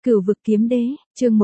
Cửu vực kiếm đế, chương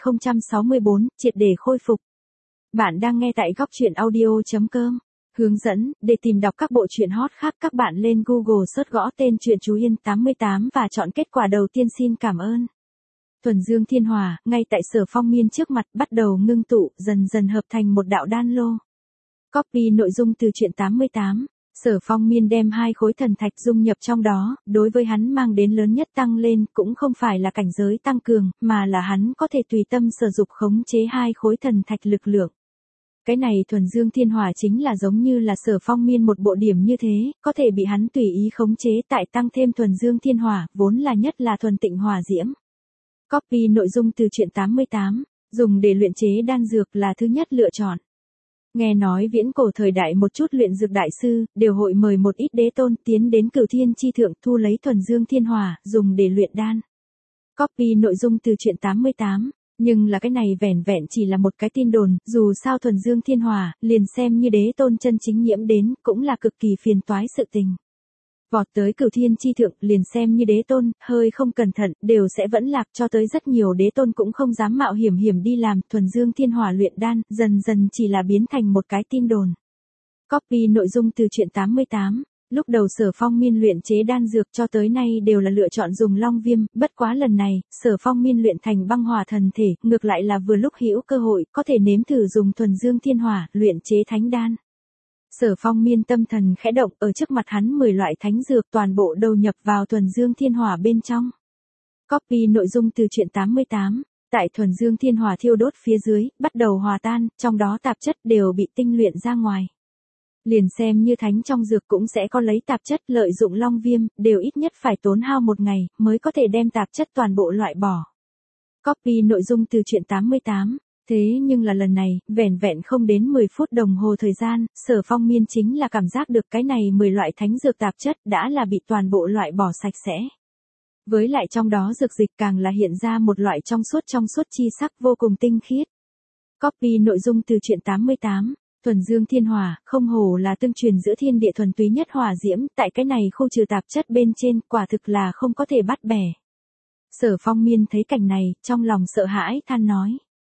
1064, triệt để khôi phục. Bạn đang nghe tại góc truyện audio.com. Hướng dẫn, để tìm đọc các bộ truyện hot khác các bạn lên Google search gõ tên truyện Chú Yên 88 và chọn kết quả đầu tiên. Xin cảm ơn. Thuần Dương Thiên Hỏa, ngay tại Sở Phong Miên trước mặt bắt đầu ngưng tụ, dần dần hợp thành một đạo đan lô. Copy nội dung từ truyện 88. Sở Phong Miên đem hai khối thần thạch dung nhập trong đó, đối với hắn mang đến lớn nhất tăng lên cũng không phải là cảnh giới tăng cường, mà là hắn có thể tùy tâm sử dụng khống chế hai khối thần thạch lực lượng. Cái này Thuần Dương Thiên Hỏa chính là giống như là Sở Phong Miên một bộ điểm như thế, có thể bị hắn tùy ý khống chế tại tăng thêm Thuần Dương Thiên Hỏa, vốn là nhất là thuần tịnh hỏa diễm. Copy nội dung từ truyện 88, dùng để luyện chế đan dược là thứ nhất lựa chọn. Nghe nói viễn cổ thời đại một chút luyện dược đại sư, đều hội mời một ít đế tôn tiến đến Cửu Thiên chi thượng thu lấy Thuần Dương Thiên Hỏa, dùng để luyện đan. Copy nội dung từ truyện 88, nhưng là cái này vẻn vẹn chỉ là một cái tin đồn, dù sao Thuần Dương Thiên Hỏa, liền xem như đế tôn chân chính nhiễm đến, cũng là cực kỳ phiền toái sự tình. Vọt tới Cửu Thiên chi thượng, liền xem như đế tôn, hơi không cẩn thận, đều sẽ vẫn lạc, cho tới rất nhiều đế tôn cũng không dám mạo hiểm đi làm Thuần Dương Thiên Hỏa luyện đan, dần dần chỉ là biến thành một cái tin đồn. Copy nội dung từ truyện 88, lúc đầu Sở Phong Miên luyện chế đan dược cho tới nay đều là lựa chọn dùng long viêm, bất quá lần này, Sở Phong Miên luyện thành băng hỏa thần thể, ngược lại là vừa lúc hữu cơ hội, có thể nếm thử dùng Thuần Dương Thiên Hỏa, luyện chế thánh đan. Sở Phong Miên tâm thần khẽ động, ở trước mặt hắn 10 loại thánh dược toàn bộ đầu nhập vào Thuần Dương Thiên Hỏa bên trong. Copy nội dung từ truyện 88, tại Thuần Dương Thiên Hỏa thiêu đốt phía dưới, bắt đầu hòa tan, trong đó tạp chất đều bị tinh luyện ra ngoài. Liền xem như thánh trong dược cũng sẽ có lấy tạp chất, lợi dụng long viêm, đều ít nhất phải tốn hao một ngày, mới có thể đem tạp chất toàn bộ loại bỏ. Copy nội dung từ truyện 88. Thế nhưng là lần này, vẻn vẹn không đến 10 phút đồng hồ thời gian, Sở Phong Miên chính là cảm giác được cái này 10 loại thánh dược tạp chất đã là bị toàn bộ loại bỏ sạch sẽ. Với lại trong đó dược dịch càng là hiện ra một loại trong suốt chi sắc vô cùng tinh khiết. Copy nội dung từ truyện 88, Thuần Dương Thiên Hỏa, không hổ là tương truyền giữa thiên địa thuần túy nhất hỏa diễm, tại cái này khu trừ tạp chất bên trên, quả thực là không có thể bắt bẻ. Sở Phong Miên thấy cảnh này, trong lòng sợ hãi, than nói.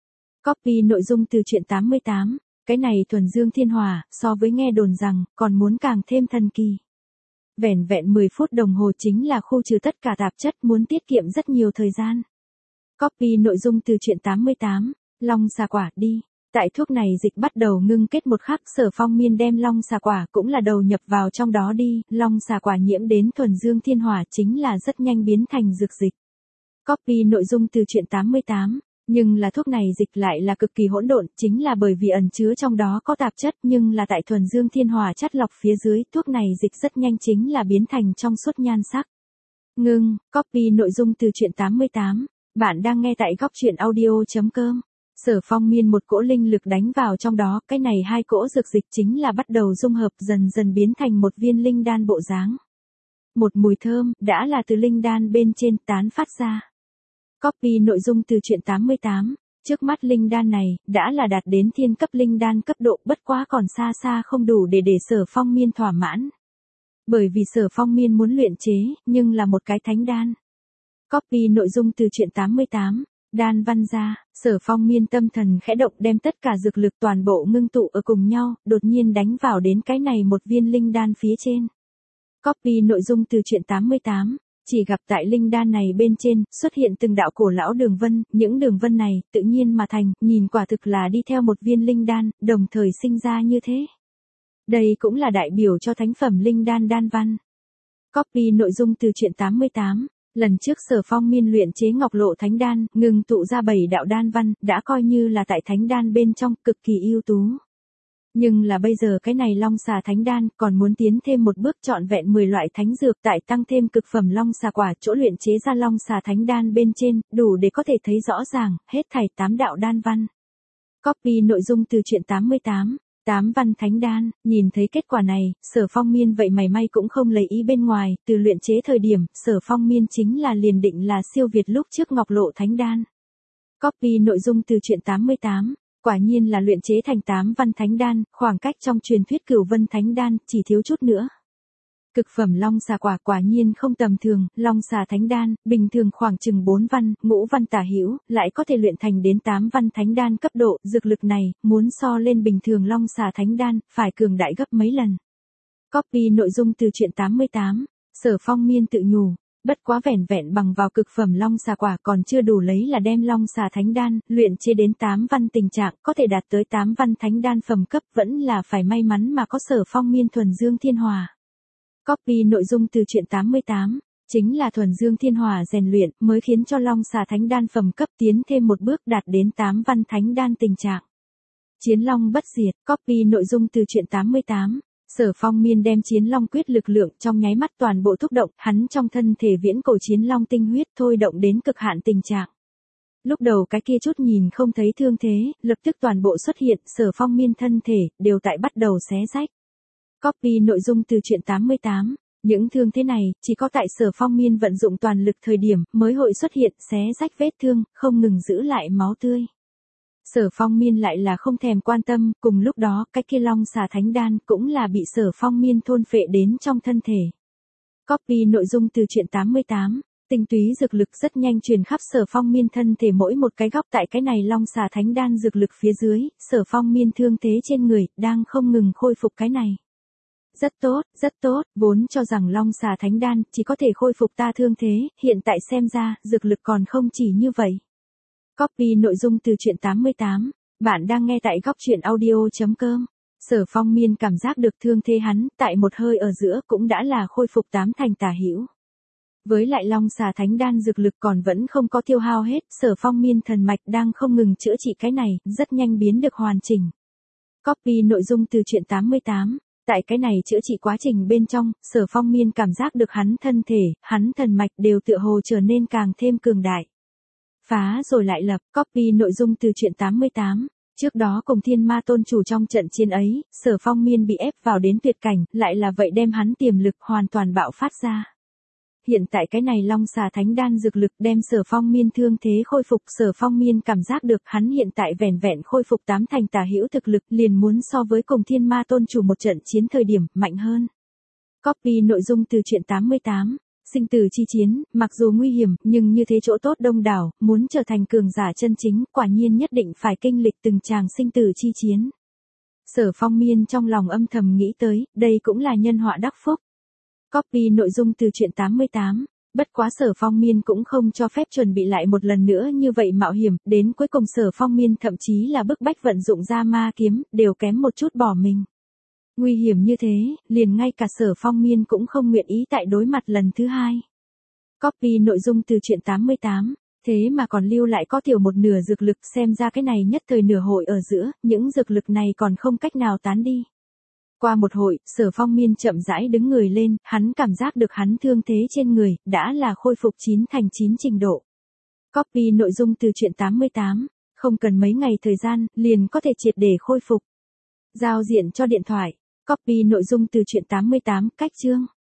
Copy nội dung từ truyện 88, cái này Thuần Dương Thiên Hỏa, so với nghe đồn rằng, còn muốn càng thêm thần kỳ. Vẻn vẹn 10 phút đồng hồ chính là khu trừ tất cả tạp chất, muốn tiết kiệm rất nhiều thời gian. Copy nội dung từ truyện 88, long xà quả đi. Tại thuốc này dịch bắt đầu ngưng kết một khắc, Sở Phong Miên đem long xà quả cũng là đầu nhập vào trong đó đi, long xà quả nhiễm đến Thuần Dương Thiên Hỏa chính là rất nhanh biến thành dược dịch. Copy nội dung từ truyện 88. Nhưng là thuốc này dịch lại là cực kỳ hỗn độn, chính là bởi vì ẩn chứa trong đó có tạp chất, nhưng là tại Thuần Dương Thiên Hỏa chắt lọc phía dưới, thuốc này dịch rất nhanh chính là biến thành trong suốt nhan sắc. Ngưng, copy nội dung từ truyện 88, bạn đang nghe tại góc truyện audio.com. Sở Phong Miên một cỗ linh lực đánh vào trong đó, cái này hai cỗ dược dịch chính là bắt đầu dung hợp, dần dần biến thành một viên linh đan bộ dáng. Một mùi thơm, đã là từ linh đan bên trên tán phát ra. Copy nội dung từ truyện 88, trước mắt linh đan này, đã là đạt đến thiên cấp linh đan cấp độ, bất quá còn xa không đủ để Sở Phong Miên thỏa mãn. Bởi vì Sở Phong Miên muốn luyện chế, nhưng là một cái thánh đan. Copy nội dung từ truyện 88, đan văn ra, Sở Phong Miên tâm thần khẽ động đem tất cả dược lực toàn bộ ngưng tụ ở cùng nhau, đột nhiên đánh vào đến cái này một viên linh đan phía trên. Copy nội dung từ truyện 88. Chỉ gặp tại linh đan này bên trên, xuất hiện từng đạo cổ lão đường vân, những đường vân này, tự nhiên mà thành, nhìn quả thực là đi theo một viên linh đan, đồng thời sinh ra như thế. Đây cũng là đại biểu cho thánh phẩm linh đan đan văn. Copy nội dung từ truyện 88, lần trước Sở Phong Miên luyện chế ngọc lộ thánh đan, ngừng tụ ra 7 đạo đan văn, đã coi như là tại thánh đan bên trong, cực kỳ ưu tú. Nhưng là bây giờ cái này long xà thánh đan còn muốn tiến thêm một bước, trọn vẹn 10 loại thánh dược tại tăng thêm cực phẩm long xà quả, chỗ luyện chế ra long xà thánh đan bên trên, đủ để có thể thấy rõ ràng, hết thảy 8 đạo đan văn. Copy nội dung từ truyện 88, 8 văn thánh đan, nhìn thấy kết quả này, Sở Phong Miên vậy mảy may cũng không lấy ý bên ngoài, từ luyện chế thời điểm, Sở Phong Miên chính là liền định là siêu việt lúc trước ngọc lộ thánh đan. Copy nội dung từ truyện 88. Quả nhiên là luyện chế thành 8 văn thánh đan, khoảng cách trong truyền thuyết Cửu Vân thánh đan, chỉ thiếu chút nữa. Cực phẩm long xà quả nhiên không tầm thường, long xà thánh đan, bình thường khoảng chừng 4 văn, ngũ văn tả hữu, lại có thể luyện thành đến 8 văn thánh đan cấp độ, dược lực này, muốn so lên bình thường long xà thánh đan, phải cường đại gấp mấy lần. Copy nội dung từ truyện 88, Sở Phong Miên tự nhủ, bất quá vẻn vẹn bằng vào cực phẩm long xà quả còn chưa đủ lấy là đem long xà thánh đan, luyện chế đến 8 văn tình trạng, có thể đạt tới 8 văn thánh đan phẩm cấp vẫn là phải may mắn mà có Sở Phong Miên thuần dương thiên hòa. Copy nội dung từ truyện 88, chính là thuần dương thiên hòa rèn luyện mới khiến cho long xà thánh đan phẩm cấp tiến thêm một bước đạt đến 8 văn thánh đan tình trạng. Chiến long bất diệt, copy nội dung từ truyện 88. Sở Phong Miên đem chiến long quyết lực lượng trong nháy mắt toàn bộ thúc động, hắn trong thân thể viễn cổ chiến long tinh huyết thôi động đến cực hạn tình trạng. Lúc đầu cái kia chút nhìn không thấy thương thế, lập tức toàn bộ xuất hiện, Sở Phong Miên thân thể đều tại bắt đầu xé rách. Copy nội dung từ truyện 88. Những thương thế này, chỉ có tại Sở Phong Miên vận dụng toàn lực thời điểm mới hội xuất hiện xé rách vết thương, không ngừng giữ lại máu tươi. Sở Phong Miên lại là không thèm quan tâm, cùng lúc đó cái kia long xà thánh đan cũng là bị Sở Phong Miên thôn phệ đến trong thân thể. Copy nội dung từ truyện 88. Tinh túy dược lực rất nhanh truyền khắp Sở Phong Miên thân thể mỗi một cái góc tại cái này long xà thánh đan dược lực phía dưới, Sở Phong Miên thương thế trên người, đang không ngừng khôi phục cái này. Rất tốt, vốn cho rằng long xà thánh đan chỉ có thể khôi phục ta thương thế, hiện tại xem ra, dược lực còn không chỉ như vậy. Copy nội dung từ truyện 88, bạn đang nghe tại góc truyện audio.com. Sở Phong Miên cảm giác được thương thế hắn, tại một hơi ở giữa cũng đã là khôi phục 8 thành tả hữu. Với lại long xà thánh đan dược lực còn vẫn không có tiêu hao hết, Sở Phong Miên thần mạch đang không ngừng chữa trị cái này, rất nhanh biến được hoàn chỉnh. Copy nội dung từ truyện 88. Tại cái này chữa trị quá trình bên trong, Sở Phong Miên cảm giác được hắn thân thể, hắn thần mạch đều tựa hồ trở nên càng thêm cường đại. Phá rồi lại lập, copy nội dung từ truyện 88. Trước đó cùng Thiên Ma Tôn chủ trong trận chiến ấy, Sở Phong Miên bị ép vào đến tuyệt cảnh, lại là vậy đem hắn tiềm lực hoàn toàn bạo phát ra. Hiện tại cái này long xà thánh đan dược lực đem Sở Phong Miên thương thế khôi phục, Sở Phong Miên cảm giác được hắn hiện tại vẻn vẹn khôi phục 8 thành tả hữu thực lực, liền muốn so với cùng Thiên Ma Tôn chủ một trận chiến thời điểm mạnh hơn. Copy nội dung từ truyện 88. Sinh tử chi chiến, mặc dù nguy hiểm, nhưng như thế chỗ tốt đông đảo, muốn trở thành cường giả chân chính, quả nhiên nhất định phải kinh lịch từng tràng sinh tử chi chiến. Sở Phong Miên trong lòng âm thầm nghĩ tới, đây cũng là nhân họa đắc phúc. Copy nội dung từ truyện 88. Bất quá Sở Phong Miên cũng không cho phép chuẩn bị lại một lần nữa như vậy mạo hiểm, đến cuối cùng Sở Phong Miên thậm chí là bức bách vận dụng ra ma kiếm, đều kém một chút bỏ mình. Nguy hiểm như thế, liền ngay cả Sở Phong Miên cũng không nguyện ý tại đối mặt lần thứ hai. Copy nội dung từ truyện 88. Thế mà còn lưu lại có tiểu một nửa dược lực, xem ra cái này nhất thời nửa hội ở giữa, những dược lực này còn không cách nào tán đi. Qua một hội, Sở Phong Miên chậm rãi đứng người lên, hắn cảm giác được hắn thương thế trên người, đã là khôi phục 9 thành 9 trình độ. Copy nội dung từ truyện 88. Không cần mấy ngày thời gian, liền có thể triệt để khôi phục. Giao diện cho điện thoại. Copy nội dung từ truyện 88, cách chương.